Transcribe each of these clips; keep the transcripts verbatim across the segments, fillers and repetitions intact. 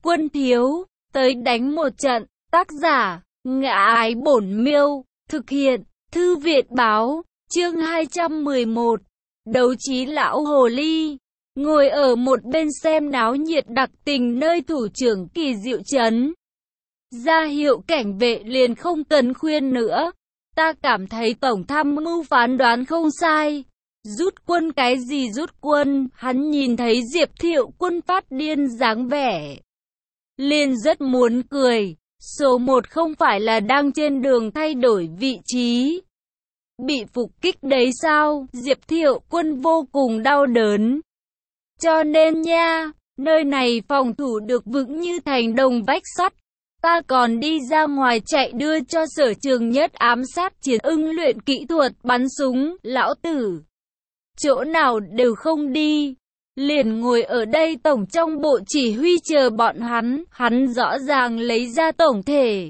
Quân thiếu, tới đánh một trận. Tác giả, Ngã Ái Bổn Miêu. Thực hiện, Thư Viện Báo. Chương hai trăm mười một. Đấu trí lão hồ ly. Ngồi ở một bên xem náo nhiệt đặc tình nơi thủ trưởng Kỳ Diệu trấn ra hiệu cảnh vệ liền không cần khuyên nữa. Ta cảm thấy tổng tham mưu phán đoán không sai. Rút quân cái gì rút quân? Hắn nhìn thấy Diệp Thiệu Quân phát điên dáng vẻ liền rất muốn cười. Số một không phải là đang trên đường thay đổi vị trí bị phục kích đấy sao? Diệp Thiệu Quân vô cùng đau đớn. Cho nên nha, nơi này phòng thủ được vững như thành đồng vách sắt. Ta còn đi ra ngoài chạy đưa cho Sở Trường Nhất ám sát Chiến Ưng luyện kỹ thuật bắn súng. Lão tử chỗ nào đều không đi, liền ngồi ở đây tổng trong bộ chỉ huy chờ bọn hắn. Hắn rõ ràng lấy ra tổng thể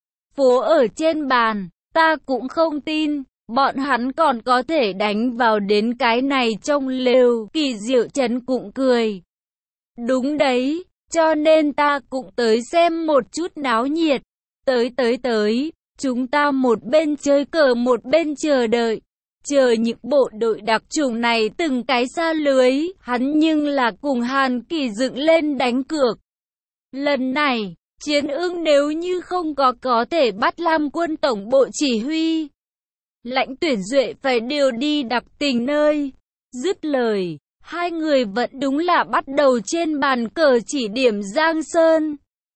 phố ở trên bàn. Ta cũng không tin bọn hắn còn có thể đánh vào đến cái này trong lều. Kỳ Diệu trấn cũng cười. Đúng đấy, cho nên ta cũng tới xem một chút náo nhiệt. Tới tới tới, chúng ta một bên chơi cờ một bên chờ đợi. Chờ những bộ đội đặc chủng này từng cái xa lưới. Hắn nhưng là cùng Hàn Kỳ dựng lên đánh cược. Lần này, Chiến Ưng nếu như không có có thể bắt Lam Quân tổng bộ chỉ huy, Lãnh Tuyển Duệ phải điều đi đặc tình nơi. Dứt lời, hai người vẫn đúng là bắt đầu trên bàn cờ chỉ điểm Giang Sơn.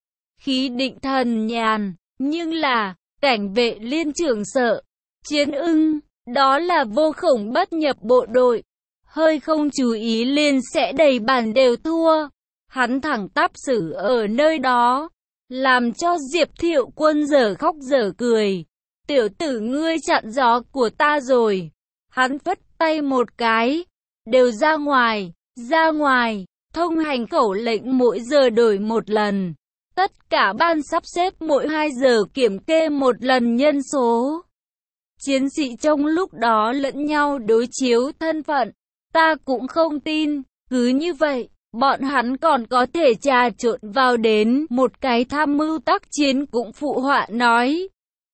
Khí định thần nhàn, nhưng là, cảnh vệ liên trưởng sợ. Chiến Ưng, đó là vô khổng bất nhập bộ đội. Hơi không chú ý liền sẽ đầy bàn đều thua. Hắn thẳng tắp xử ở nơi đó, làm cho Diệp Thiệu Quân dở khóc dở cười. Tiểu tử ngươi chặn gió của ta rồi. Hắn phất tay một cái. Đều ra ngoài, ra ngoài. Thông hành khẩu lệnh mỗi giờ đổi một lần. Tất cả ban sắp xếp mỗi hai giờ kiểm kê một lần nhân số. Chiến sĩ trong lúc đó lẫn nhau đối chiếu thân phận. Ta cũng không tin, cứ như vậy, bọn hắn còn có thể trà trộn vào đến. Một cái tham mưu tác chiến cũng phụ họa nói.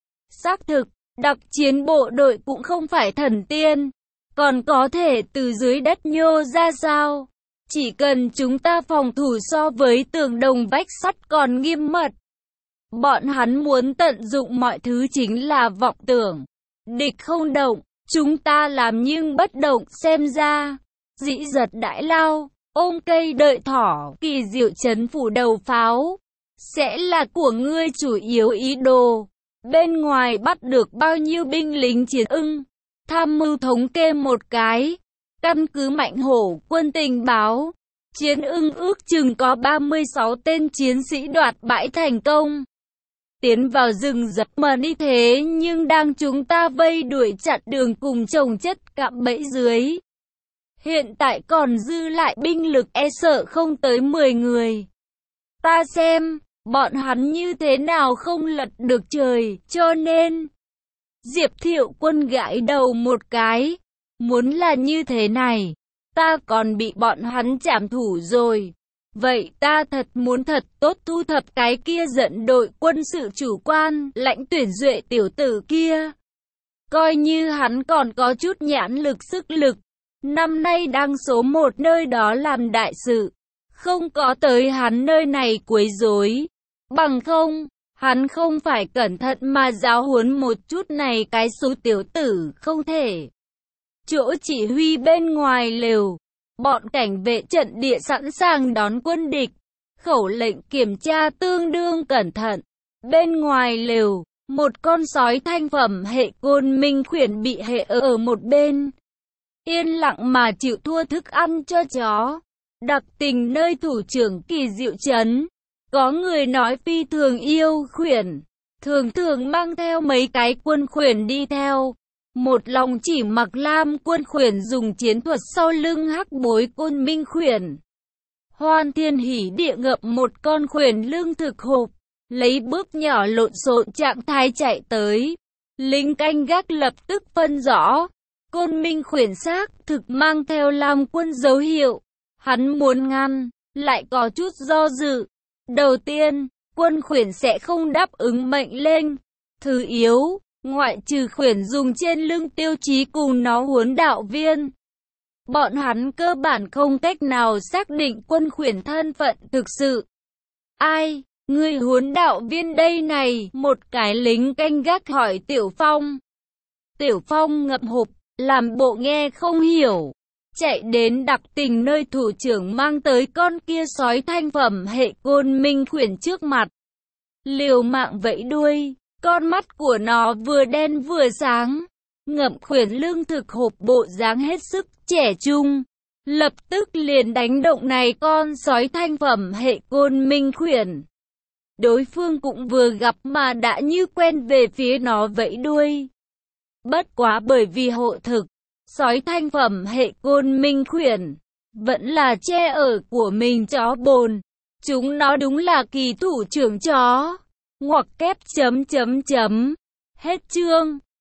Xác thực, đặc chiến bộ đội cũng không phải thần tiên, còn có thể từ dưới đất nhô ra sao? Chỉ cần chúng ta phòng thủ so với tường đồng vách sắt còn nghiêm mật. Bọn hắn muốn tận dụng mọi thứ chính là vọng tưởng. Địch không động, chúng ta làm nhưng bất động. Xem ra, dĩ giật đại lao, ôm cây đợi thỏ. Kỳ Diệu trấn phủ đầu pháo sẽ là của ngươi chủ yếu ý đồ. Bên ngoài bắt được bao nhiêu binh lính Chiến Ưng? Tham mưu thống kê một cái. Căn cứ Mạnh Hổ quân tình báo, Chiến Ưng ước chừng có ba mươi sáu tên chiến sĩ đoạt bãi thành công. Tiến vào rừng rậm mà đi thế nhưng đang chúng ta vây đuổi chặn đường cùng trồng chất cạm bẫy dưới. Hiện tại còn dư lại binh lực e sợ không tới mười người. Ta xem, bọn hắn như thế nào không lật được trời, cho nên Diệp Thiệu Quân gãi đầu một cái. Muốn là như thế này, ta còn bị bọn hắn trảm thủ rồi. Vậy ta thật muốn thật tốt thu thập cái kia dẫn đội quân sự chủ quan, Lãnh Tuyển Duệ tiểu tử kia. Coi như hắn còn có chút nhãn lực sức lực, năm nay đang số một nơi đó làm đại sự. Không có tới hắn nơi này quấy rối. Bằng không, hắn không phải cẩn thận mà giáo huấn một chút này cái số tiểu tử không thể. Chỗ chỉ huy bên ngoài lều, bọn cảnh vệ trận địa sẵn sàng đón quân địch. Khẩu lệnh kiểm tra tương đương cẩn thận. Bên ngoài lều, một con sói thanh phẩm hệ Côn Minh khuyển bị hệ ở một bên. Yên lặng mà chịu thua thức ăn cho chó. Đặc tình nơi thủ trưởng Kỳ Diệu trấn. Có người nói phi thường yêu khuyển, thường thường mang theo mấy cái quân khuyển đi theo. Một lòng chỉ mặc lam quân khuyển dùng chiến thuật sau lưng hắc bối Côn Minh khuyển. Hoan Thiên hỉ địa ngậm một con khuyển lương thực hộp, lấy bước nhỏ lộn xộn trạng thái chạy tới. Lính canh gác lập tức phân rõ, Côn Minh khuyển xác thực mang theo lam quân dấu hiệu. Hắn muốn ngăn, lại có chút do dự. Đầu tiên, quân khuyển sẽ không đáp ứng mệnh lệnh. Thứ yếu, ngoại trừ khuyển dùng trên lưng tiêu chí cùng nó huấn đạo viên, bọn hắn cơ bản không cách nào xác định quân khuyển thân phận thực sự. Ai, người huấn đạo viên đây này? Một cái lính canh gác hỏi Tiểu Phong. Tiểu Phong ngậm hụp, làm bộ nghe không hiểu, chạy đến đặc tình nơi thủ trưởng mang tới con kia sói thanh phẩm hệ côn minh khuyển trước mặt. Liều mạng vẫy đuôi, con mắt của nó vừa đen vừa sáng, ngậm khuyển lương thực hộp bộ dáng hết sức trẻ trung. Lập tức liền đánh động này con sói thanh phẩm hệ côn minh khuyển. Đối phương cũng vừa gặp mà đã như quen về phía nó vẫy đuôi. Bất quá bởi vì hộ thực, sói thanh phẩm hệ côn minh khuyển vẫn là che ở của mình chó bồn. Chúng nó đúng là kỳ thủ trưởng chó. Ngoặc kép chấm chấm chấm. Hết chương.